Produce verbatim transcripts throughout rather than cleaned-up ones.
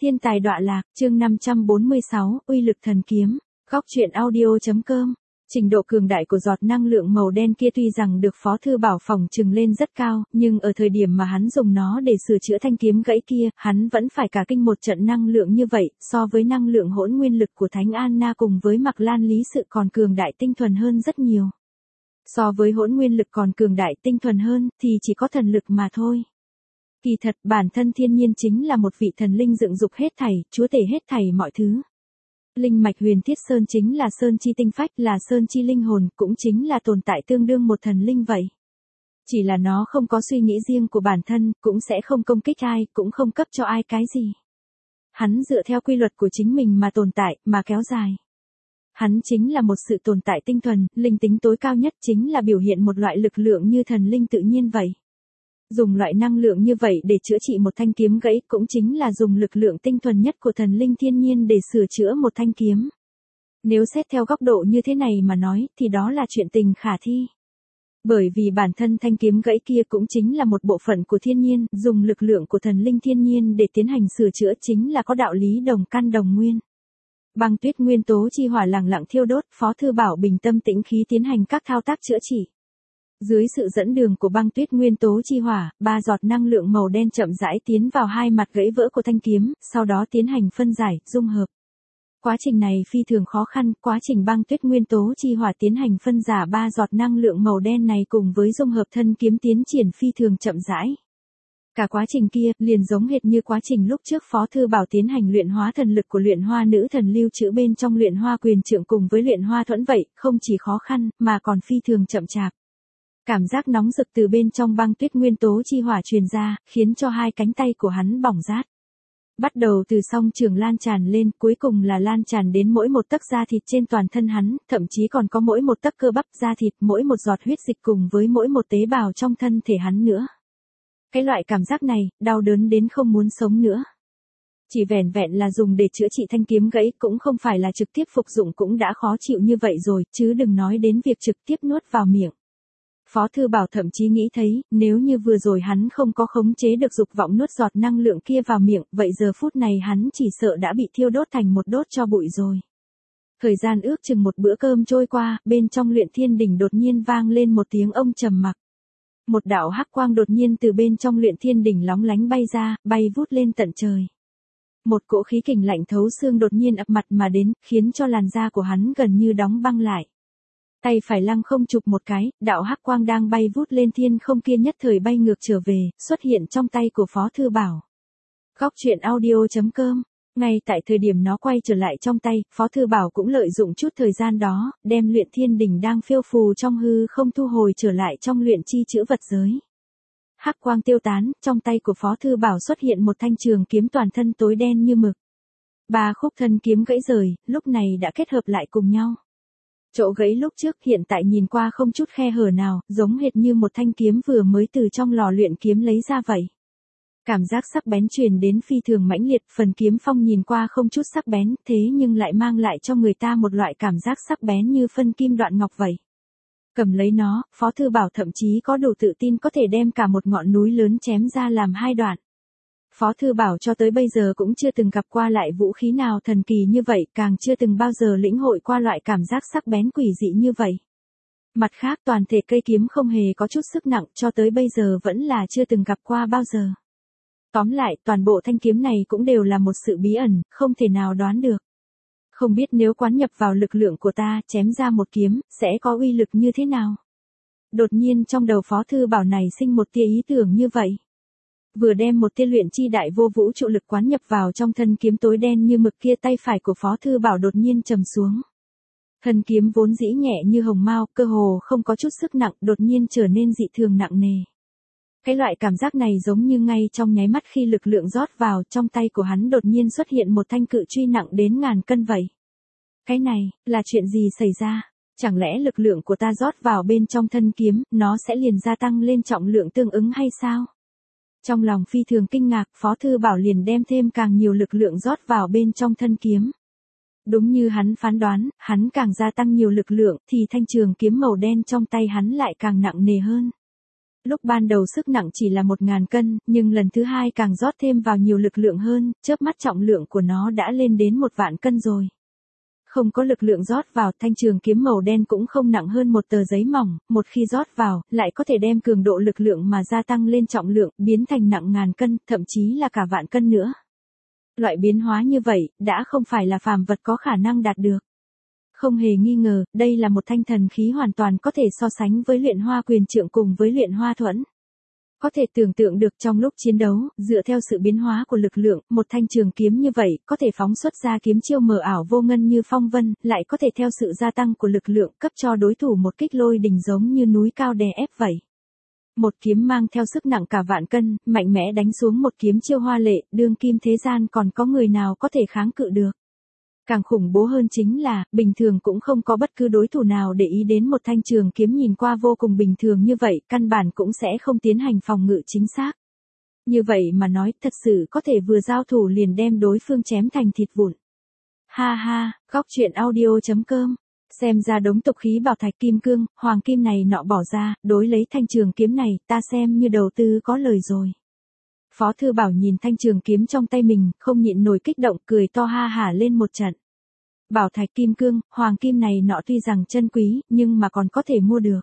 Thiên tài đọa lạc, chương năm trăm bốn mươi sáu, uy lực thần kiếm. Góc truyện audio chấm com. Trình độ cường đại của giọt năng lượng màu đen kia tuy rằng được Phó Thư Bảo phỏng trừng lên rất cao, nhưng ở thời điểm mà hắn dùng nó để sửa chữa thanh kiếm gãy kia, hắn vẫn phải cả kinh một trận năng lượng như vậy, so với năng lượng hỗn nguyên lực của Thánh Anna cùng với Mạc Lan Lý Sự còn cường đại tinh thuần hơn rất nhiều. So với hỗn nguyên lực còn cường đại tinh thuần hơn, thì chỉ có thần lực mà thôi. Kỳ thật, bản thân thiên nhiên chính là một vị thần linh dựng dục hết thảy, chúa tể hết thảy mọi thứ. Linh mạch huyền thiết sơn chính là sơn chi tinh phách, là sơn chi linh hồn, cũng chính là tồn tại tương đương một thần linh vậy. Chỉ là nó không có suy nghĩ riêng của bản thân, cũng sẽ không công kích ai, cũng không cấp cho ai cái gì. Hắn dựa theo quy luật của chính mình mà tồn tại, mà kéo dài. Hắn chính là một sự tồn tại tinh thuần, linh tính tối cao nhất chính là biểu hiện một loại lực lượng như thần linh tự nhiên vậy. Dùng loại năng lượng như vậy để chữa trị một thanh kiếm gãy cũng chính là dùng lực lượng tinh thuần nhất của thần linh thiên nhiên để sửa chữa một thanh kiếm. Nếu xét theo góc độ như thế này mà nói thì đó là chuyện tình khả thi. Bởi vì bản thân thanh kiếm gãy kia cũng chính là một bộ phận của thiên nhiên, dùng lực lượng của thần linh thiên nhiên để tiến hành sửa chữa chính là có đạo lý đồng căn đồng nguyên. Băng tuyết nguyên tố chi hỏa lẳng lặng thiêu đốt, Phó Thư Bảo bình tâm tĩnh khí tiến hành các thao tác chữa trị. Dưới sự dẫn đường của băng tuyết nguyên tố chi hỏa, ba giọt năng lượng màu đen chậm rãi tiến vào hai mặt gãy vỡ của thanh kiếm, sau đó tiến hành phân giải, dung hợp. Quá trình này phi thường khó khăn, quá trình băng tuyết nguyên tố chi hỏa tiến hành phân giả ba giọt năng lượng màu đen này cùng với dung hợp thân kiếm tiến triển phi thường chậm rãi. Cả quá trình kia, liền giống hệt như quá trình lúc trước Phó Thư Bảo tiến hành luyện hóa thần lực của luyện hoa nữ thần lưu trữ bên trong luyện hoa quyền trượng cùng với luyện hoa thuẫn vậy, không chỉ khó khăn, mà còn phi thường chậm chạp. Cảm giác nóng rực từ bên trong băng tuyết nguyên tố chi hỏa truyền ra, khiến cho hai cánh tay của hắn bỏng rát. Bắt đầu từ song trường lan tràn lên, cuối cùng là lan tràn đến mỗi một tấc da thịt trên toàn thân hắn, thậm chí còn có mỗi một tấc cơ bắp da thịt, mỗi một giọt huyết dịch cùng với mỗi một tế bào trong thân thể hắn nữa. Cái loại cảm giác này, đau đớn đến không muốn sống nữa. Chỉ vẻn vẹn là dùng để chữa trị thanh kiếm gãy cũng không phải là trực tiếp phục dụng cũng đã khó chịu như vậy rồi, chứ đừng nói đến việc trực tiếp nuốt vào miệng. Phó Thư Bảo thậm chí nghĩ thấy, nếu như vừa rồi hắn không có khống chế được dục vọng nuốt giọt năng lượng kia vào miệng, vậy giờ phút này hắn chỉ sợ đã bị thiêu đốt thành một đốt tro bụi rồi. Thời gian ước chừng một bữa cơm trôi qua, bên trong luyện thiên đỉnh đột nhiên vang lên một tiếng ông trầm mặc. Một đạo hắc quang đột nhiên từ bên trong luyện thiên đỉnh lóng lánh bay ra, bay vút lên tận trời. Một cỗ khí kình lạnh thấu xương đột nhiên ập mặt mà đến, khiến cho làn da của hắn gần như đóng băng lại. Tay phải lăng không chụp một cái, đạo hắc quang đang bay vút lên thiên không kia nhất thời bay ngược trở về, xuất hiện trong tay của Phó Thư Bảo. Góc truyện audio chấm com. Ngay tại thời điểm nó quay trở lại trong tay, Phó Thư Bảo cũng lợi dụng chút thời gian đó, đem luyện thiên đỉnh đang phiêu phù trong hư không thu hồi trở lại trong luyện chi chữ vật giới. Hắc quang tiêu tán, trong tay của Phó Thư Bảo xuất hiện một thanh trường kiếm toàn thân tối đen như mực. Ba khúc thân kiếm gãy rời, lúc này đã kết hợp lại cùng nhau. Chỗ gãy lúc trước hiện tại nhìn qua không chút khe hở nào, giống hệt như một thanh kiếm vừa mới từ trong lò luyện kiếm lấy ra vậy. Cảm giác sắc bén truyền đến phi thường mãnh liệt, phần kiếm phong nhìn qua không chút sắc bén, thế nhưng lại mang lại cho người ta một loại cảm giác sắc bén như phân kim đoạn ngọc vậy. Cầm lấy nó, Phó Thư Bảo thậm chí có đủ tự tin có thể đem cả một ngọn núi lớn chém ra làm hai đoạn. Phó Thư Bảo cho tới bây giờ cũng chưa từng gặp qua lại vũ khí nào thần kỳ như vậy, càng chưa từng bao giờ lĩnh hội qua loại cảm giác sắc bén quỷ dị như vậy. Mặt khác toàn thể cây kiếm không hề có chút sức nặng, cho tới bây giờ vẫn là chưa từng gặp qua bao giờ. Tóm lại, toàn bộ thanh kiếm này cũng đều là một sự bí ẩn, không thể nào đoán được. Không biết nếu quán nhập vào lực lượng của ta, chém ra một kiếm, sẽ có uy lực như thế nào? Đột nhiên trong đầu Phó Thư Bảo này sinh một tia ý tưởng như vậy. Vừa đem một tia luyện chi đại vô vũ trụ lực quán nhập vào trong thân kiếm tối đen như mực kia, tay phải của Phó Thư Bảo đột nhiên trầm xuống. Thân kiếm vốn dĩ nhẹ như hồng mao, cơ hồ không có chút sức nặng, đột nhiên trở nên dị thường nặng nề. Cái loại cảm giác này giống như ngay trong nháy mắt khi lực lượng rót vào, trong tay của hắn đột nhiên xuất hiện một thanh cự truy nặng đến ngàn cân vậy. Cái này, là chuyện gì xảy ra? Chẳng lẽ lực lượng của ta rót vào bên trong thân kiếm, nó sẽ liền gia tăng lên trọng lượng tương ứng hay sao? Trong lòng phi thường kinh ngạc, Phó Thư Bảo liền đem thêm càng nhiều lực lượng rót vào bên trong thân kiếm. Đúng như hắn phán đoán, hắn càng gia tăng nhiều lực lượng, thì thanh trường kiếm màu đen trong tay hắn lại càng nặng nề hơn. Lúc ban đầu sức nặng chỉ là một ngàn cân, nhưng lần thứ hai càng rót thêm vào nhiều lực lượng hơn, chớp mắt trọng lượng của nó đã lên đến một vạn cân rồi. Không có lực lượng rót vào, thanh trường kiếm màu đen cũng không nặng hơn một tờ giấy mỏng, một khi rót vào, lại có thể đem cường độ lực lượng mà gia tăng lên trọng lượng, biến thành nặng ngàn cân, thậm chí là cả vạn cân nữa. Loại biến hóa như vậy, đã không phải là phàm vật có khả năng đạt được. Không hề nghi ngờ, đây là một thanh thần khí hoàn toàn có thể so sánh với luyện hoa quyền trượng cùng với luyện hoa thuẫn. Có thể tưởng tượng được trong lúc chiến đấu, dựa theo sự biến hóa của lực lượng, một thanh trường kiếm như vậy, có thể phóng xuất ra kiếm chiêu mờ ảo vô ngân như phong vân, lại có thể theo sự gia tăng của lực lượng cấp cho đối thủ một kích lôi đình giống như núi cao đè ép vậy. Một kiếm mang theo sức nặng cả vạn cân, mạnh mẽ đánh xuống một kiếm chiêu hoa lệ, đương kim thế gian còn có người nào có thể kháng cự được. Càng khủng bố hơn chính là, bình thường cũng không có bất cứ đối thủ nào để ý đến một thanh trường kiếm nhìn qua vô cùng bình thường như vậy, căn bản cũng sẽ không tiến hành phòng ngự chính xác. Như vậy mà nói, thật sự có thể vừa giao thủ liền đem đối phương chém thành thịt vụn. Ha ha, góc truyện audio chấm com. Xem ra đống tục khí bảo thạch kim cương, hoàng kim này nọ bỏ ra, đối lấy thanh trường kiếm này, ta xem như đầu tư có lời rồi. Phó Thư Bảo nhìn thanh trường kiếm trong tay mình, không nhịn nổi kích động, cười to ha hả lên một trận. Bảo thạch kim cương, hoàng kim này nọ tuy rằng chân quý, nhưng mà còn có thể mua được.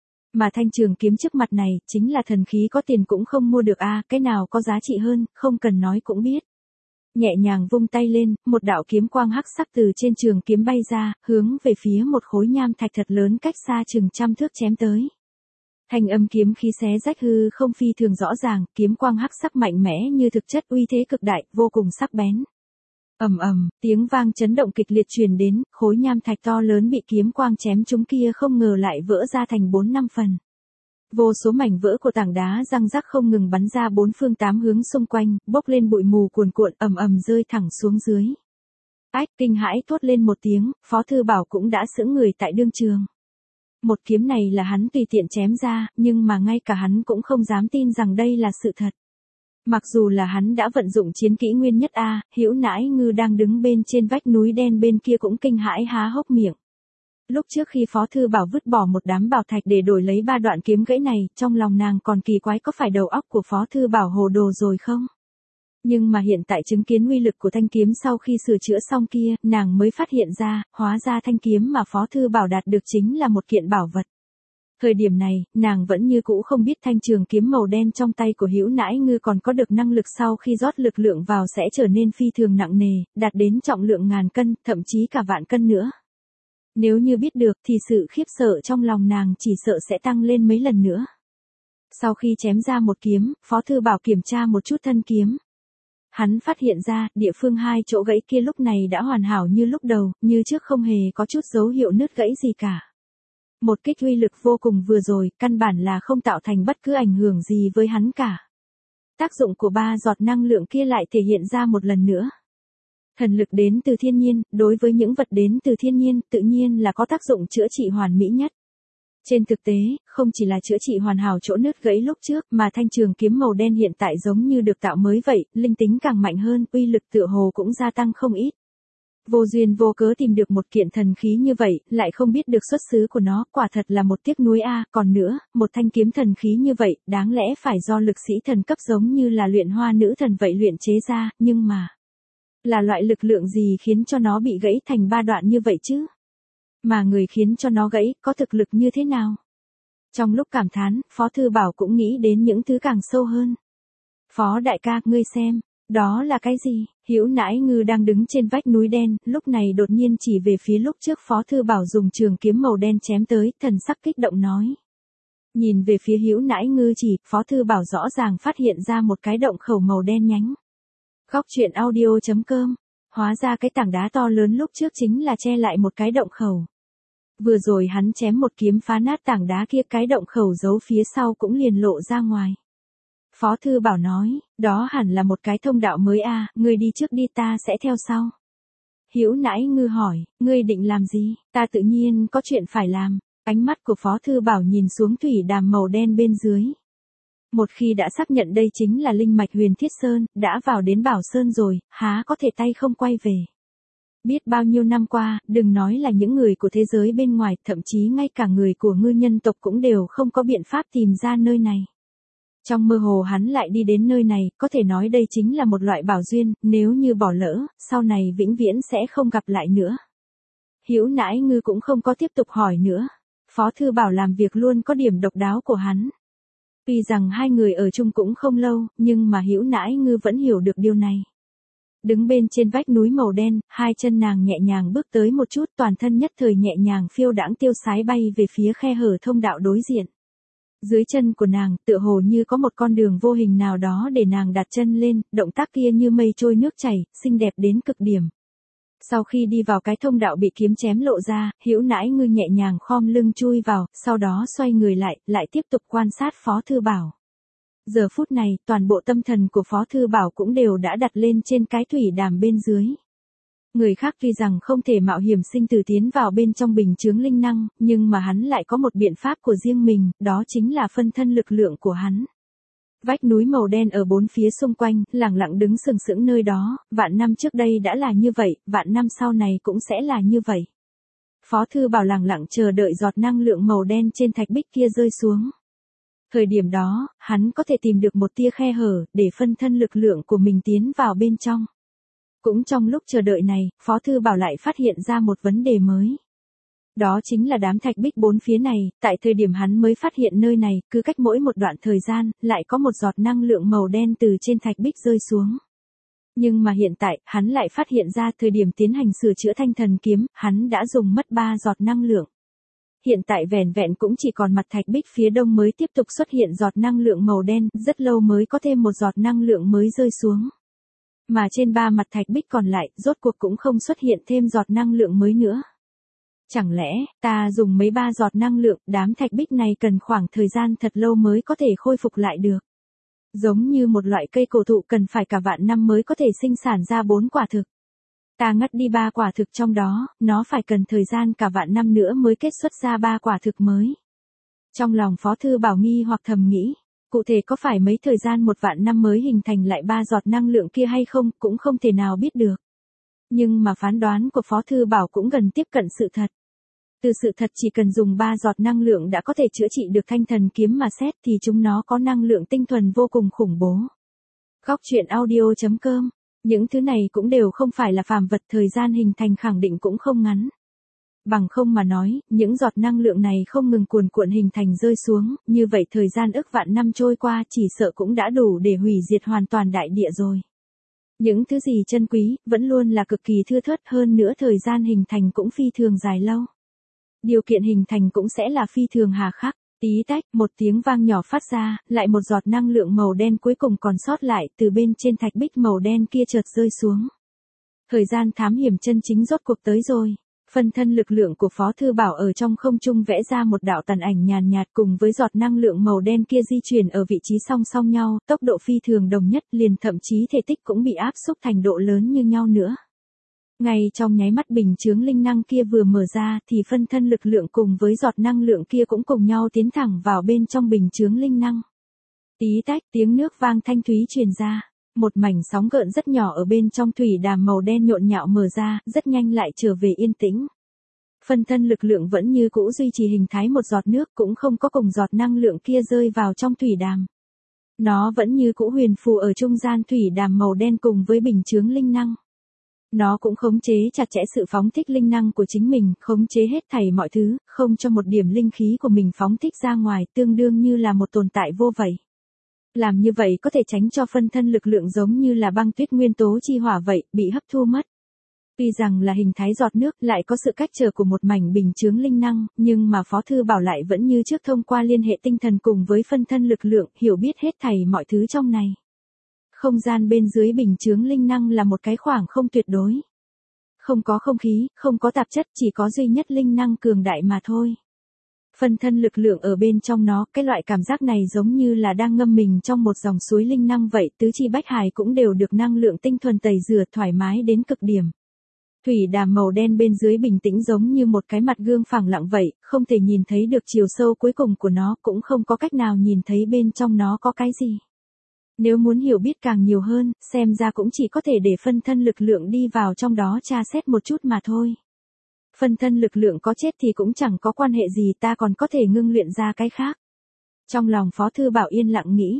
Mà thanh trường kiếm trước mặt này, chính là thần khí có tiền cũng không mua được a, à, cái nào có giá trị hơn, không cần nói cũng biết. Nhẹ nhàng vung tay lên, một đạo kiếm quang hắc sắc từ trên trường kiếm bay ra, hướng về phía một khối nham thạch thật lớn cách xa chừng trăm thước chém tới. Thanh âm kiếm khí xé rách hư không phi thường rõ ràng, kiếm quang hắc sắc mạnh mẽ như thực chất uy thế cực đại, vô cùng sắc bén. Ầm ầm, tiếng vang chấn động kịch liệt truyền đến, khối nham thạch to lớn bị kiếm quang chém trúng kia không ngờ lại vỡ ra thành bốn năm phần. Vô số mảnh vỡ của tảng đá răng rắc không ngừng bắn ra bốn phương tám hướng xung quanh, bốc lên bụi mù cuồn cuộn, ầm ầm rơi thẳng xuống dưới. Ách, kinh hãi thốt lên một tiếng, Phó Thư Bảo cũng đã sững người tại đương trường. Một kiếm này là hắn tùy tiện chém ra, nhưng mà ngay cả hắn cũng không dám tin rằng đây là sự thật. Mặc dù là hắn đã vận dụng chiến kỹ nguyên nhất A, Hữu Nãi Ngư đang đứng bên trên vách núi đen bên kia cũng kinh hãi há hốc miệng. Lúc trước khi Phó Thư Bảo vứt bỏ một đám bảo thạch để đổi lấy ba đoạn kiếm gãy này, trong lòng nàng còn kỳ quái có phải đầu óc của Phó Thư Bảo hồ đồ rồi không? Nhưng mà hiện tại chứng kiến uy lực của thanh kiếm sau khi sửa chữa xong kia, nàng mới phát hiện ra, hóa ra thanh kiếm mà Phó Thư Bảo đạt được chính là một kiện bảo vật. Thời điểm này, nàng vẫn như cũ không biết thanh trường kiếm màu đen trong tay của Hữu Nãi Ngư còn có được năng lực sau khi rót lực lượng vào sẽ trở nên phi thường nặng nề, đạt đến trọng lượng ngàn cân, thậm chí cả vạn cân nữa. Nếu như biết được thì sự khiếp sợ trong lòng nàng chỉ sợ sẽ tăng lên mấy lần nữa. Sau khi chém ra một kiếm, Phó Thư Bảo kiểm tra một chút thân kiếm. Hắn phát hiện ra, địa phương hai chỗ gãy kia lúc này đã hoàn hảo như lúc đầu, như trước không hề có chút dấu hiệu nứt gãy gì cả. Một kích uy lực vô cùng vừa rồi, căn bản là không tạo thành bất cứ ảnh hưởng gì với hắn cả. Tác dụng của ba giọt năng lượng kia lại thể hiện ra một lần nữa. Thần lực đến từ thiên nhiên, đối với những vật đến từ thiên nhiên, tự nhiên là có tác dụng chữa trị hoàn mỹ nhất. Trên thực tế, không chỉ là chữa trị hoàn hảo chỗ nứt gãy lúc trước, mà thanh trường kiếm màu đen hiện tại giống như được tạo mới vậy, linh tính càng mạnh hơn, uy lực tựa hồ cũng gia tăng không ít. Vô duyên vô cớ tìm được một kiện thần khí như vậy, lại không biết được xuất xứ của nó, quả thật là một tiếc nuối a. Còn nữa, một thanh kiếm thần khí như vậy, đáng lẽ phải do lực sĩ thần cấp giống như là luyện hoa nữ thần vậy luyện chế ra, nhưng mà là loại lực lượng gì khiến cho nó bị gãy thành ba đoạn như vậy chứ? Mà người khiến cho nó gãy, có thực lực như thế nào? Trong lúc cảm thán, Phó Thư Bảo cũng nghĩ đến những thứ càng sâu hơn. Phó đại ca, ngươi xem, đó là cái gì? Hữu Nãi Ngư đang đứng trên vách núi đen, lúc này đột nhiên chỉ về phía lúc trước Phó Thư Bảo dùng trường kiếm màu đen chém tới, thần sắc kích động nói. Nhìn về phía Hữu Nãi Ngư chỉ, Phó Thư Bảo rõ ràng phát hiện ra một cái động khẩu màu đen nhánh. Góc truyện audio chấm com. Hóa ra cái tảng đá to lớn lúc trước chính là che lại một cái động khẩu. Vừa rồi hắn chém một kiếm phá nát tảng đá kia, cái động khẩu giấu phía sau cũng liền lộ ra ngoài. Phó Thư Bảo nói, đó hẳn là một cái thông đạo mới a, ngươi đi trước đi, ta sẽ theo sau. Hữu Nãi Ngư hỏi, ngươi định làm gì? Ta tự nhiên có chuyện phải làm. Ánh mắt của Phó Thư Bảo nhìn xuống thủy đàm màu đen bên dưới. Một khi đã xác nhận đây chính là linh mạch Huyền Thiết Sơn, đã vào đến Bảo Sơn rồi, há có thể tay không quay về. Biết bao nhiêu năm qua, đừng nói là những người của thế giới bên ngoài, thậm chí ngay cả người của ngư nhân tộc cũng đều không có biện pháp tìm ra nơi này. Trong mơ hồ hắn lại đi đến nơi này, có thể nói đây chính là một loại bảo duyên, nếu như bỏ lỡ, sau này vĩnh viễn sẽ không gặp lại nữa. Hữu Nãi Ngư cũng không có tiếp tục hỏi nữa. Phó Thư Bảo làm việc luôn có điểm độc đáo của hắn. Tuy rằng hai người ở chung cũng không lâu, nhưng mà Hữu Nãi Ngư vẫn hiểu được điều này. Đứng bên trên vách núi màu đen, hai chân nàng nhẹ nhàng bước tới một chút, toàn thân nhất thời nhẹ nhàng phiêu đãng tiêu sái bay về phía khe hở thông đạo đối diện. Dưới chân của nàng, tựa hồ như có một con đường vô hình nào đó để nàng đặt chân lên, động tác kia như mây trôi nước chảy, xinh đẹp đến cực điểm. Sau khi đi vào cái thông đạo bị kiếm chém lộ ra, Hữu Nãi Ngư nhẹ nhàng khom lưng chui vào, sau đó xoay người lại, lại tiếp tục quan sát Phó Thư Bảo. Giờ phút này, toàn bộ tâm thần của Phó Thư Bảo cũng đều đã đặt lên trên cái thủy đàm bên dưới. Người khác tuy rằng không thể mạo hiểm sinh tử tiến vào bên trong bình chướng linh năng, nhưng mà hắn lại có một biện pháp của riêng mình, đó chính là phân thân lực lượng của hắn. Vách núi màu đen ở bốn phía xung quanh, lặng lặng đứng sừng sững nơi đó, vạn năm trước đây đã là như vậy, vạn năm sau này cũng sẽ là như vậy. Phó Thư Bảo lặng lặng chờ đợi giọt năng lượng màu đen trên thạch bích kia rơi xuống. Thời điểm đó, hắn có thể tìm được một tia khe hở, để phân thân lực lượng của mình tiến vào bên trong. Cũng trong lúc chờ đợi này, Phó Thư Bảo lại phát hiện ra một vấn đề mới. Đó chính là đám thạch bích bốn phía này, tại thời điểm hắn mới phát hiện nơi này, cứ cách mỗi một đoạn thời gian, lại có một giọt năng lượng màu đen từ trên thạch bích rơi xuống. Nhưng mà hiện tại, hắn lại phát hiện ra thời điểm tiến hành sửa chữa thanh thần kiếm, hắn đã dùng mất ba giọt năng lượng. Hiện tại vẻn vẹn cũng chỉ còn mặt thạch bích phía đông mới tiếp tục xuất hiện giọt năng lượng màu đen, rất lâu mới có thêm một giọt năng lượng mới rơi xuống. Mà trên ba mặt thạch bích còn lại, rốt cuộc cũng không xuất hiện thêm giọt năng lượng mới nữa. Chẳng lẽ, ta dùng mấy ba giọt năng lượng, đám thạch bích này cần khoảng thời gian thật lâu mới có thể khôi phục lại được. Giống như một loại cây cổ thụ cần phải cả vạn năm mới có thể sinh sản ra bốn quả thực. Ta ngắt đi ba quả thực trong đó, nó phải cần thời gian cả vạn năm nữa mới kết xuất ra ba quả thực mới. Trong lòng Phó Thư Bảo nghi hoặc thầm nghĩ, cụ thể có phải mấy thời gian một vạn năm mới hình thành lại ba giọt năng lượng kia hay không, cũng không thể nào biết được. Nhưng mà phán đoán của Phó Thư Bảo cũng gần tiếp cận sự thật. Từ sự thật chỉ cần dùng ba giọt năng lượng đã có thể chữa trị được thanh thần kiếm mà xét thì chúng nó có năng lượng tinh thuần vô cùng khủng bố. Góc truyện audio chấm com. Những thứ này cũng đều không phải là phàm vật, thời gian hình thành khẳng định cũng không ngắn. Bằng không mà nói, những giọt năng lượng này không ngừng cuồn cuộn hình thành rơi xuống, như vậy thời gian ức vạn năm trôi qua chỉ sợ cũng đã đủ để hủy diệt hoàn toàn đại địa rồi. Những thứ gì chân quý, vẫn luôn là cực kỳ thưa thớt, hơn nữa thời gian hình thành cũng phi thường dài lâu. Điều kiện hình thành cũng sẽ là phi thường hà khắc. Tí tách, một tiếng vang nhỏ phát ra, lại một giọt năng lượng màu đen cuối cùng còn sót lại từ bên trên thạch bích màu đen kia chợt rơi xuống. Thời gian thám hiểm chân chính rốt cuộc tới rồi. Phân thân lực lượng của Phó Thư Bảo ở trong không trung vẽ ra một đạo tàn ảnh nhàn nhạt cùng với giọt năng lượng màu đen kia di chuyển ở vị trí song song nhau, tốc độ phi thường đồng nhất, liền thậm chí thể tích cũng bị áp xúc thành độ lớn như nhau nữa. Ngay trong nháy mắt bình chướng linh năng kia vừa mở ra thì phân thân lực lượng cùng với giọt năng lượng kia cũng cùng nhau tiến thẳng vào bên trong bình chướng linh năng. Tí tách, tiếng nước vang thanh thúy truyền ra, một mảnh sóng gợn rất nhỏ ở bên trong thủy đàm màu đen nhộn nhạo mở ra, rất nhanh lại trở về yên tĩnh. Phân thân lực lượng vẫn như cũ duy trì hình thái một giọt nước, cũng không có cùng giọt năng lượng kia rơi vào trong thủy đàm. Nó vẫn như cũ huyền phù ở trung gian thủy đàm màu đen cùng với bình chướng linh năng. Nó cũng khống chế chặt chẽ sự phóng thích linh năng của chính mình, khống chế hết thảy mọi thứ, không cho một điểm linh khí của mình phóng thích ra ngoài, tương đương như là một tồn tại vô vậy. Làm như vậy có thể tránh cho phân thân lực lượng giống như là băng tuyết nguyên tố chi hỏa vậy, bị hấp thu mất. Tuy rằng là hình thái giọt nước lại có sự cách trở của một mảnh bình chướng linh năng, nhưng mà Phó Thư Bảo lại vẫn như trước thông qua liên hệ tinh thần cùng với phân thân lực lượng, hiểu biết hết thảy mọi thứ trong này. Không gian bên dưới bình chướng linh năng là một cái khoảng không tuyệt đối. Không có không khí, không có tạp chất, chỉ có duy nhất linh năng cường đại mà thôi. Phân thân lực lượng ở bên trong nó, cái loại cảm giác này giống như là đang ngâm mình trong một dòng suối linh năng vậy, tứ chi bách hải cũng đều được năng lượng tinh thuần tẩy rửa thoải mái đến cực điểm. Thủy đàm màu đen bên dưới bình tĩnh giống như một cái mặt gương phẳng lặng vậy, không thể nhìn thấy được chiều sâu cuối cùng của nó, cũng không có cách nào nhìn thấy bên trong nó có cái gì. Nếu muốn hiểu biết càng nhiều hơn, xem ra cũng chỉ có thể để phân thân lực lượng đi vào trong đó tra xét một chút mà thôi. Phân thân lực lượng có chết thì cũng chẳng có quan hệ gì, ta còn có thể ngưng luyện ra cái khác. Trong lòng Phó Thư Bảo yên lặng nghĩ,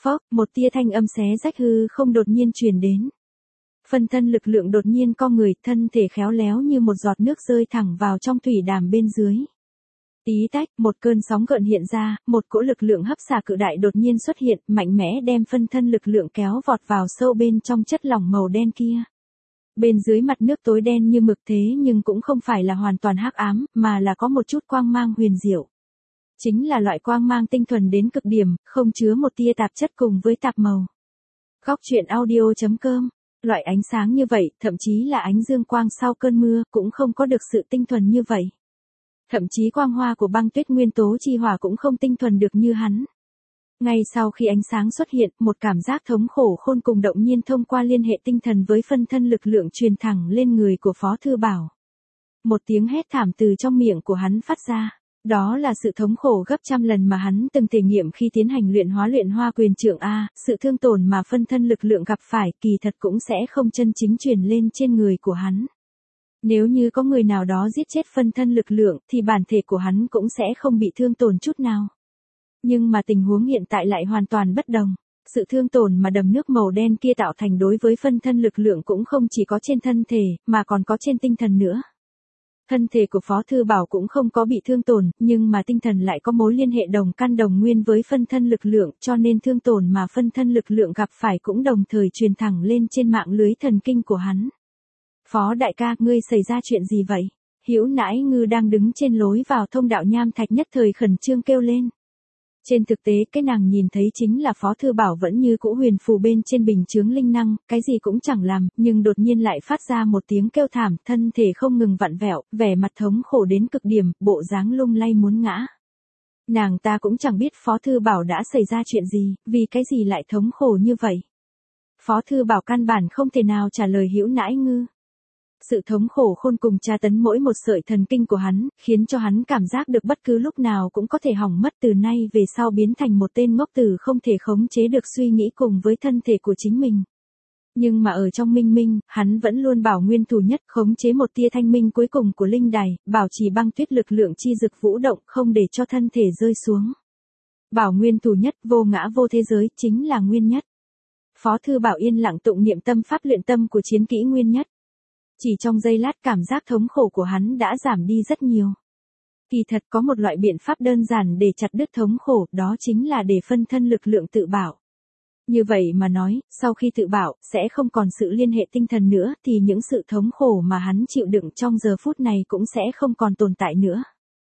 Phốc, một tia thanh âm xé rách hư không đột nhiên truyền đến. Phân thân lực lượng đột nhiên co người, thân thể khéo léo như một giọt nước rơi thẳng vào trong thủy đàm bên dưới. Tí tách, một cơn sóng gợn hiện ra, một cỗ lực lượng hấp xả cự đại đột nhiên xuất hiện, mạnh mẽ đem phân thân lực lượng kéo vọt vào sâu bên trong chất lỏng màu đen kia. Bên dưới mặt nước tối đen như mực thế nhưng cũng không phải là hoàn toàn hắc ám, mà là có một chút quang mang huyền diệu. Chính là loại quang mang tinh thuần đến cực điểm, không chứa một tia tạp chất cùng với tạp màu. Góc truyện audio chấm com. Loại ánh sáng như vậy, thậm chí là ánh dương quang sau cơn mưa, cũng không có được sự tinh thuần như vậy. Thậm chí quang hoa của băng tuyết nguyên tố chi hỏa cũng không tinh thuần được như hắn. Ngay sau khi ánh sáng xuất hiện, một cảm giác thống khổ khôn cùng động nhiên thông qua liên hệ tinh thần với phân thân lực lượng truyền thẳng lên người của Phó Thư Bảo. Một tiếng hét thảm từ trong miệng của hắn phát ra. Đó là sự thống khổ gấp trăm lần mà hắn từng thể nghiệm khi tiến hành luyện hóa luyện hoa quyền trượng A, sự thương tổn mà phân thân lực lượng gặp phải kỳ thật cũng sẽ không chân chính truyền lên trên người của hắn. Nếu như có người nào đó giết chết phân thân lực lượng thì bản thể của hắn cũng sẽ không bị thương tổn chút nào. Nhưng mà tình huống hiện tại lại hoàn toàn bất đồng. Sự thương tổn mà đầm nước màu đen kia tạo thành đối với phân thân lực lượng cũng không chỉ có trên thân thể, mà còn có trên tinh thần nữa. Thân thể của Phó Thư Bảo cũng không có bị thương tổn, nhưng mà tinh thần lại có mối liên hệ đồng căn đồng nguyên với phân thân lực lượng, cho nên thương tổn mà phân thân lực lượng gặp phải cũng đồng thời truyền thẳng lên trên mạng lưới thần kinh của hắn. Phó đại ca, ngươi xảy ra chuyện gì vậy? Hữu Nãi Ngư đang đứng trên lối vào thông đạo nham thạch nhất thời khẩn trương kêu lên. Trên thực tế cái nàng nhìn thấy chính là Phó Thư Bảo vẫn như cũ huyền phù bên trên bình chướng linh năng, cái gì cũng chẳng làm, nhưng đột nhiên lại phát ra một tiếng kêu thảm, thân thể không ngừng vặn vẹo, vẻ mặt thống khổ đến cực điểm, bộ dáng lung lay muốn ngã. Nàng ta cũng chẳng biết Phó Thư Bảo đã xảy ra chuyện gì, vì cái gì lại thống khổ như vậy. Phó Thư Bảo căn bản không thể nào trả lời Hữu Nãi Ngư. Sự thống khổ khôn cùng tra tấn mỗi một sợi thần kinh của hắn, khiến cho hắn cảm giác được bất cứ lúc nào cũng có thể hỏng mất, từ nay về sau biến thành một tên ngốc tử không thể khống chế được suy nghĩ cùng với thân thể của chính mình. Nhưng mà ở trong minh minh, hắn vẫn luôn bảo nguyên thủ nhất, khống chế một tia thanh minh cuối cùng của linh đài, bảo trì băng tuyết lực lượng chi dực vũ động, không để cho thân thể rơi xuống. Bảo nguyên thủ nhất, vô ngã vô thế giới, chính là nguyên nhất. Phó Thư Bảo yên lặng tụng niệm tâm pháp luyện tâm của chiến kỹ nguyên nhất. Chỉ trong giây lát cảm giác thống khổ của hắn đã giảm đi rất nhiều. Kỳ thật có một loại biện pháp đơn giản để chặt đứt thống khổ, đó chính là để phân thân lực lượng tự bảo. Như vậy mà nói, sau khi tự bảo, sẽ không còn sự liên hệ tinh thần nữa, thì những sự thống khổ mà hắn chịu đựng trong giờ phút này cũng sẽ không còn tồn tại nữa.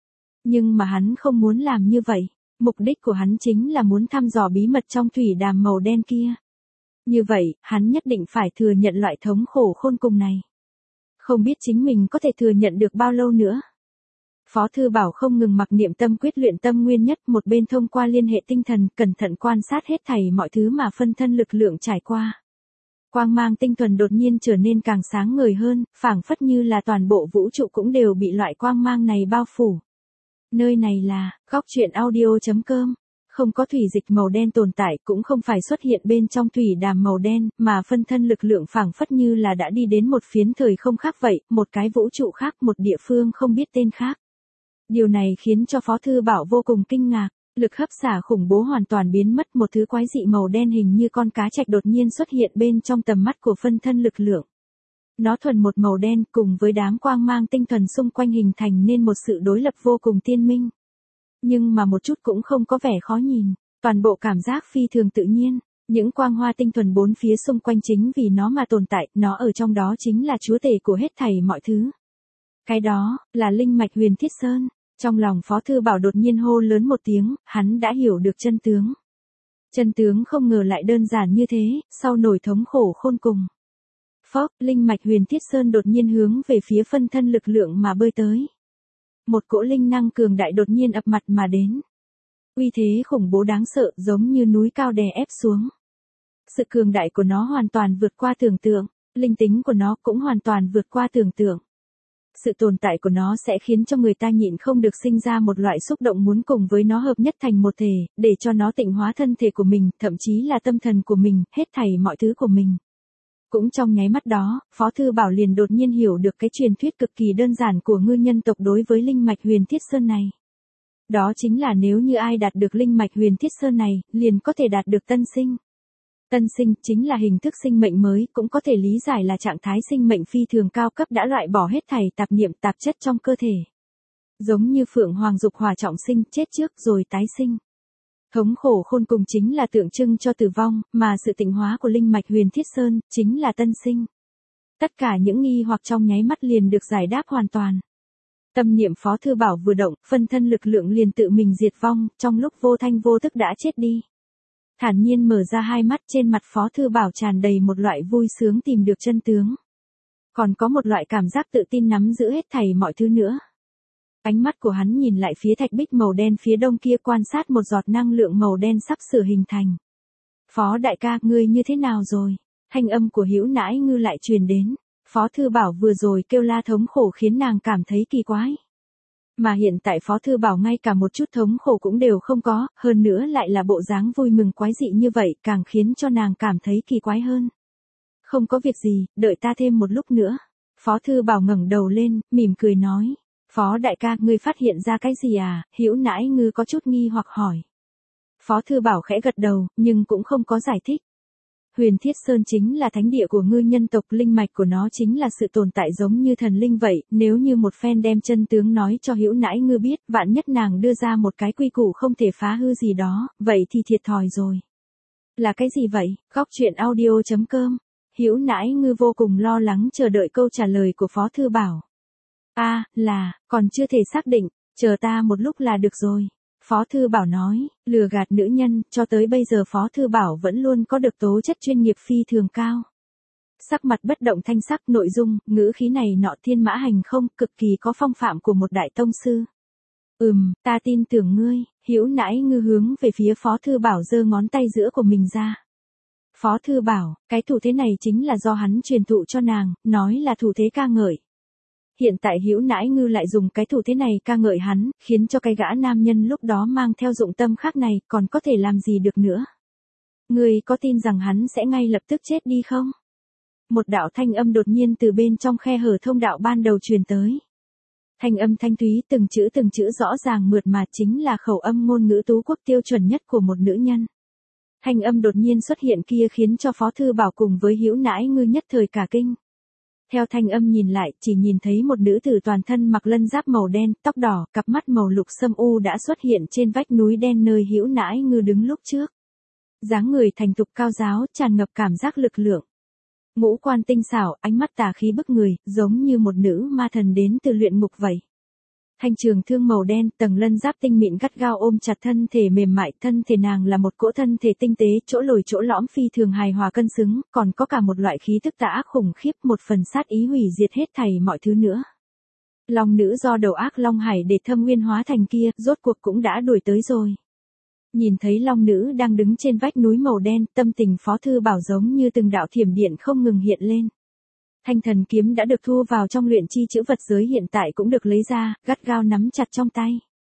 Nhưng mà hắn không muốn làm như vậy, mục đích của hắn chính là muốn thăm dò bí mật trong thủy đàm màu đen kia. Như vậy, hắn nhất định phải thừa nhận loại thống khổ khôn cùng này. Không biết chính mình có thể thừa nhận được bao lâu nữa. Phó Thư Bảo không ngừng mặc niệm tâm quyết luyện tâm nguyên nhất, một bên thông qua liên hệ tinh thần cẩn thận quan sát hết thảy mọi thứ mà phân thân lực lượng trải qua. Quang mang tinh thuần đột nhiên trở nên càng sáng ngời hơn, phảng phất như là toàn bộ vũ trụ cũng đều bị loại quang mang này bao phủ. Nơi này là góc truyện audio chấm com. Không có thủy dịch màu đen tồn tại, cũng không phải xuất hiện bên trong thủy đàm màu đen, mà phân thân lực lượng phảng phất như là đã đi đến một phiến thời không khác vậy, một cái vũ trụ khác, một địa phương không biết tên khác. Điều này khiến cho Phó Thư Bảo vô cùng kinh ngạc, lực hấp xả khủng bố hoàn toàn biến mất, một thứ quái dị màu đen hình như con cá trạch đột nhiên xuất hiện bên trong tầm mắt của phân thân lực lượng. Nó thuần một màu đen cùng với đám quang mang tinh thuần xung quanh hình thành nên một sự đối lập vô cùng tiên minh. Nhưng mà một chút cũng không có vẻ khó nhìn, toàn bộ cảm giác phi thường tự nhiên, những quang hoa tinh thuần bốn phía xung quanh chính vì nó mà tồn tại, nó ở trong đó chính là chúa tể của hết thảy mọi thứ. Cái đó, là linh mạch Huyền Thiết Sơn. Trong lòng Phó Thư Bảo đột nhiên hô lớn một tiếng, hắn đã hiểu được chân tướng. Chân tướng không ngờ lại đơn giản như thế, sau nỗi thống khổ khôn cùng. Phốc, linh mạch Huyền Thiết Sơn đột nhiên hướng về phía phân thân lực lượng mà bơi tới. Một cỗ linh năng cường đại đột nhiên ập mặt mà đến. Uy thế khủng bố đáng sợ, giống như núi cao đè ép xuống. Sự cường đại của nó hoàn toàn vượt qua tưởng tượng, linh tính của nó cũng hoàn toàn vượt qua tưởng tượng. Sự tồn tại của nó sẽ khiến cho người ta nhịn không được sinh ra một loại xúc động muốn cùng với nó hợp nhất thành một thể, để cho nó tịnh hóa thân thể của mình, thậm chí là tâm thần của mình, hết thảy mọi thứ của mình. Cũng trong nháy mắt đó, Phó Thư Bảo liền đột nhiên hiểu được cái truyền thuyết cực kỳ đơn giản của ngư nhân tộc đối với linh mạch Huyền Thiết Sơn này. Đó chính là nếu như ai đạt được linh mạch huyền thiết sơn này, liền có thể đạt được tân sinh. Tân sinh chính là hình thức sinh mệnh mới, cũng có thể lý giải là trạng thái sinh mệnh phi thường cao cấp đã loại bỏ hết thảy tạp niệm tạp chất trong cơ thể. Giống như phượng hoàng dục hỏa trọng sinh, chết trước rồi tái sinh. Thống khổ khôn cùng chính là tượng trưng cho tử vong, mà sự tịnh hóa của linh mạch huyền thiết sơn, chính là tân sinh. Tất cả những nghi hoặc trong nháy mắt liền được giải đáp hoàn toàn. Tâm niệm Phó Thư Bảo vừa động, phân thân lực lượng liền tự mình diệt vong, trong lúc vô thanh vô tức đã chết đi. Thản nhiên mở ra hai mắt, trên mặt Phó Thư Bảo tràn đầy một loại vui sướng tìm được chân tướng. Còn có một loại cảm giác tự tin nắm giữ hết thảy mọi thứ nữa. Ánh mắt của hắn nhìn lại phía thạch bích màu đen phía đông kia, quan sát một giọt năng lượng màu đen sắp sửa hình thành. Phó đại ca, ngươi như thế nào rồi? Thanh âm của Hữu Nãi Ngư lại truyền đến. Phó Thư Bảo vừa rồi kêu la thống khổ khiến nàng cảm thấy kỳ quái. Mà hiện tại Phó Thư Bảo ngay cả một chút thống khổ cũng đều không có, hơn nữa lại là bộ dáng vui mừng quái dị như vậy, càng khiến cho nàng cảm thấy kỳ quái hơn. Không có việc gì, đợi ta thêm một lúc nữa. Phó Thư Bảo ngẩng đầu lên, mỉm cười nói. Phó đại ca, ngươi phát hiện ra cái gì à? Hữu Nãi Ngư có chút nghi hoặc hỏi. Phó Thư Bảo khẽ gật đầu, nhưng cũng không có giải thích. Huyền Thiết Sơn chính là thánh địa của ngư nhân tộc, linh mạch của nó chính là sự tồn tại giống như thần linh vậy, nếu như một phen đem chân tướng nói cho Hữu Nãi Ngư biết, vạn nhất nàng đưa ra một cái quy củ không thể phá hư gì đó, vậy thì thiệt thòi rồi. Là cái gì vậy? Góc truyện audio chấm com. Hữu Nãi Ngư vô cùng lo lắng chờ đợi câu trả lời của Phó Thư Bảo. A, à, là, còn chưa thể xác định, chờ ta một lúc là được rồi. Phó Thư Bảo nói, lừa gạt nữ nhân, cho tới bây giờ Phó Thư Bảo vẫn luôn có được tố chất chuyên nghiệp phi thường cao. Sắc mặt bất động thanh sắc, nội dung, ngữ khí này nọ thiên mã hành không, cực kỳ có phong phạm của một đại tông sư. Ừm, ta tin tưởng ngươi. Hữu Nãi Ngư hướng về phía Phó Thư Bảo giơ ngón tay giữa của mình ra. Phó Thư Bảo, cái thủ thế này chính là do hắn truyền thụ cho nàng, nói là thủ thế ca ngợi. Hiện tại Hữu Nãi Ngư lại dùng cái thủ thế này ca ngợi hắn, khiến cho cái gã nam nhân lúc đó mang theo dụng tâm khác này, còn có thể làm gì được nữa. Ngươi có tin rằng hắn sẽ ngay lập tức chết đi không? Một đạo thanh âm đột nhiên từ bên trong khe hở thông đạo ban đầu truyền tới. Thanh âm thanh thúy, từng chữ từng chữ rõ ràng mượt mà, chính là khẩu âm ngôn ngữ tú quốc tiêu chuẩn nhất của một nữ nhân. Thanh âm đột nhiên xuất hiện kia khiến cho Phó Thư Bảo cùng với Hữu Nãi Ngư nhất thời cả kinh. Theo thanh âm nhìn lại, chỉ nhìn thấy một nữ tử toàn thân mặc lân giáp màu đen, tóc đỏ, cặp mắt màu lục sâm u đã xuất hiện trên vách núi đen nơi Hữu Nãi Ngư đứng lúc trước. Dáng người thành thục cao giáo, tràn ngập cảm giác lực lượng. Ngũ quan tinh xảo, ánh mắt tà khí bức người, giống như một nữ ma thần đến từ luyện ngục vậy. Thanh trường thương màu đen, tầng lân giáp tinh mịn gắt gao ôm chặt thân thể mềm mại, thân thể nàng là một cỗ thân thể tinh tế, chỗ lồi chỗ lõm phi thường hài hòa cân xứng, còn có cả một loại khí tức tà ác khủng khiếp, một phần sát ý hủy diệt hết thảy mọi thứ nữa. Long nữ do đầu ác Long Hải để thâm nguyên hóa thành kia, rốt cuộc cũng đã đuổi tới rồi. Nhìn thấy Long nữ đang đứng trên vách núi màu đen, tâm tình Phó Thư Bảo giống như từng đạo thiểm điện không ngừng hiện lên. Thanh thần kiếm đã được thu vào trong luyện chi chữ vật giới hiện tại cũng được lấy ra, gắt gao nắm chặt trong tay.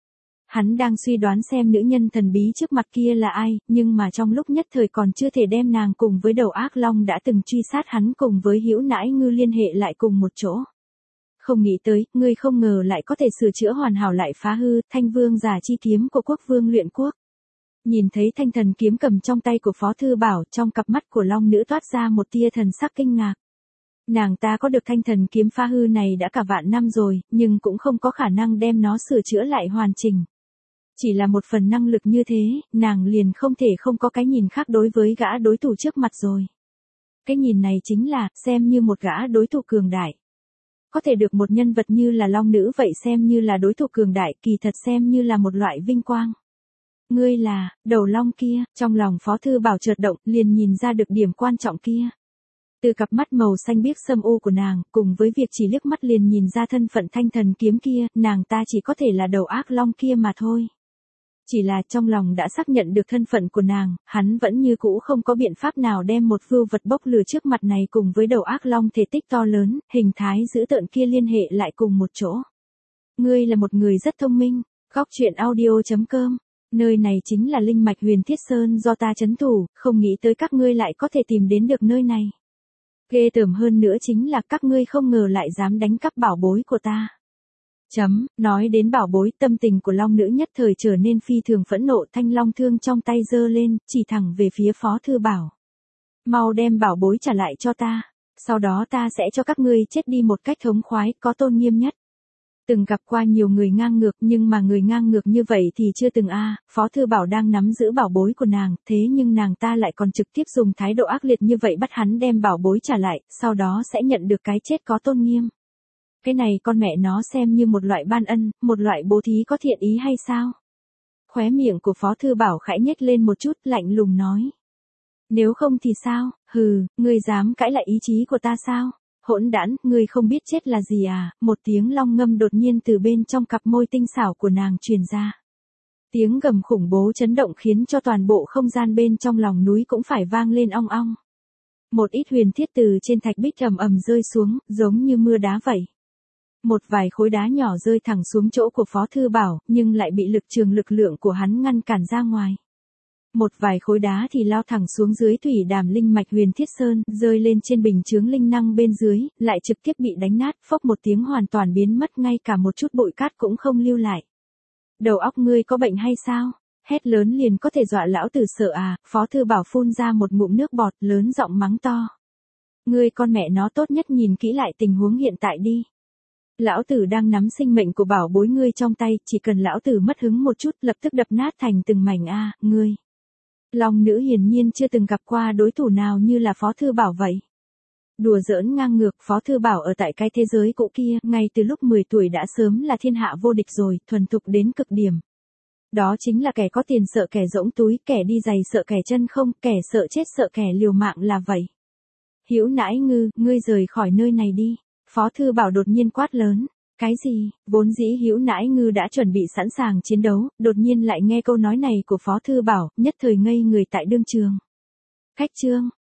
Hắn đang suy đoán xem nữ nhân thần bí trước mặt kia là ai, nhưng mà trong lúc nhất thời còn chưa thể đem nàng cùng với đầu ác long đã từng truy sát hắn cùng với Hữu Nãi Ngư liên hệ lại cùng một chỗ. Không nghĩ tới, ngươi không ngờ lại có thể sửa chữa hoàn hảo lại phá hư, thanh vương giả chi kiếm của quốc vương luyện quốc. Nhìn thấy thanh thần kiếm cầm trong tay của Phó Thư Bảo, trong cặp mắt của long nữ toát ra một tia thần sắc kinh ngạc. Nàng ta có được thanh thần kiếm phá hư này đã cả vạn năm rồi, nhưng cũng không có khả năng đem nó sửa chữa lại hoàn chỉnh. Chỉ là một phần năng lực như thế, nàng liền không thể không có cái nhìn khác đối với gã đối thủ trước mặt rồi. Cái nhìn này chính là, xem như một gã đối thủ cường đại. Có thể được một nhân vật như là long nữ vậy xem như là đối thủ cường đại, kỳ thật xem như là một loại vinh quang. Ngươi là, đầu long kia, trong lòng Phó Thư Bảo chợt động, liền nhìn ra được điểm quan trọng kia. Từ cặp mắt màu xanh biếc sâm u của nàng, cùng với việc chỉ liếc mắt liền nhìn ra thân phận thanh thần kiếm kia, nàng ta chỉ có thể là đầu ác long kia mà thôi. Chỉ là trong lòng đã xác nhận được thân phận của nàng, hắn vẫn như cũ không có biện pháp nào đem một vưu vật bốc lửa trước mặt này cùng với đầu ác long thể tích to lớn, hình thái dữ tợn kia liên hệ lại cùng một chỗ. Ngươi là một người rất thông minh. Góc truyện audio chấm com. Nơi này chính là linh mạch huyền thiết sơn do ta trấn thủ, không nghĩ tới các ngươi lại có thể tìm đến được nơi này. Ghê tởm hơn nữa chính là các ngươi không ngờ lại dám đánh cắp bảo bối của ta. Chấm, nói đến bảo bối, tâm tình của Long Nữ nhất thời trở nên phi thường phẫn nộ, thanh long thương trong tay giơ lên, chỉ thẳng về phía Phó Thư Bảo. Mau đem bảo bối trả lại cho ta, sau đó ta sẽ cho các ngươi chết đi một cách thống khoái, có tôn nghiêm nhất. Từng gặp qua nhiều người ngang ngược, nhưng mà người ngang ngược như vậy thì chưa từng a. Phó Thư Bảo đang nắm giữ bảo bối của nàng, thế nhưng nàng ta lại còn trực tiếp dùng thái độ ác liệt như vậy bắt hắn đem bảo bối trả lại, sau đó sẽ nhận được cái chết có tôn nghiêm. Cái này con mẹ nó xem như một loại ban ân, một loại bố thí có thiện ý hay sao? Khóe miệng của Phó Thư Bảo khẽ nhếch lên một chút, lạnh lùng nói. Nếu không thì sao, hừ, ngươi dám cãi lại ý chí của ta sao? Hỗn đản, ngươi không biết chết là gì à? Một tiếng long ngâm đột nhiên từ bên trong cặp môi tinh xảo của nàng truyền ra. Tiếng gầm khủng bố chấn động khiến cho toàn bộ không gian bên trong lòng núi cũng phải vang lên ong ong. Một ít huyền thiết từ trên thạch bích ầm ầm rơi xuống, giống như mưa đá vậy. Một vài khối đá nhỏ rơi thẳng xuống chỗ của Phó Thư Bảo, nhưng lại bị lực trường lực lượng của hắn ngăn cản ra ngoài. Một vài khối đá thì lao thẳng xuống dưới thủy đàm linh mạch huyền thiết sơn, rơi lên trên bình chướng linh năng bên dưới, lại trực tiếp bị đánh nát, phốc một tiếng hoàn toàn biến mất, ngay cả một chút bụi cát cũng không lưu lại. Đầu óc ngươi có bệnh hay sao? Hét lớn liền có thể dọa lão tử sợ à? Phó Thư Bảo phun ra một ngụm nước bọt, lớn giọng mắng to. Ngươi con mẹ nó tốt nhất nhìn kỹ lại tình huống hiện tại đi. Lão tử đang nắm sinh mệnh của bảo bối ngươi trong tay, chỉ cần lão tử mất hứng một chút lập tức đập nát thành từng mảnh a, à, ngươi. Long Nữ hiển nhiên chưa từng gặp qua đối thủ nào như là Phó Thư Bảo vậy. Đùa giỡn ngang ngược, Phó Thư Bảo ở tại cái thế giới cũ kia, ngay từ lúc mười tuổi đã sớm là thiên hạ vô địch rồi, thuần thục đến cực điểm. Đó chính là kẻ có tiền sợ kẻ rỗng túi, kẻ đi giày sợ kẻ chân không, kẻ sợ chết sợ kẻ liều mạng là vậy. Hữu Nãi Ngư, ngươi rời khỏi nơi này đi. Phó Thư Bảo đột nhiên quát lớn. Cái gì? Vốn dĩ Hữu Nãi Ngư đã chuẩn bị sẵn sàng chiến đấu, đột nhiên lại nghe câu nói này của Phó Thư Bảo, nhất thời ngây người tại đương trường. Khách trương,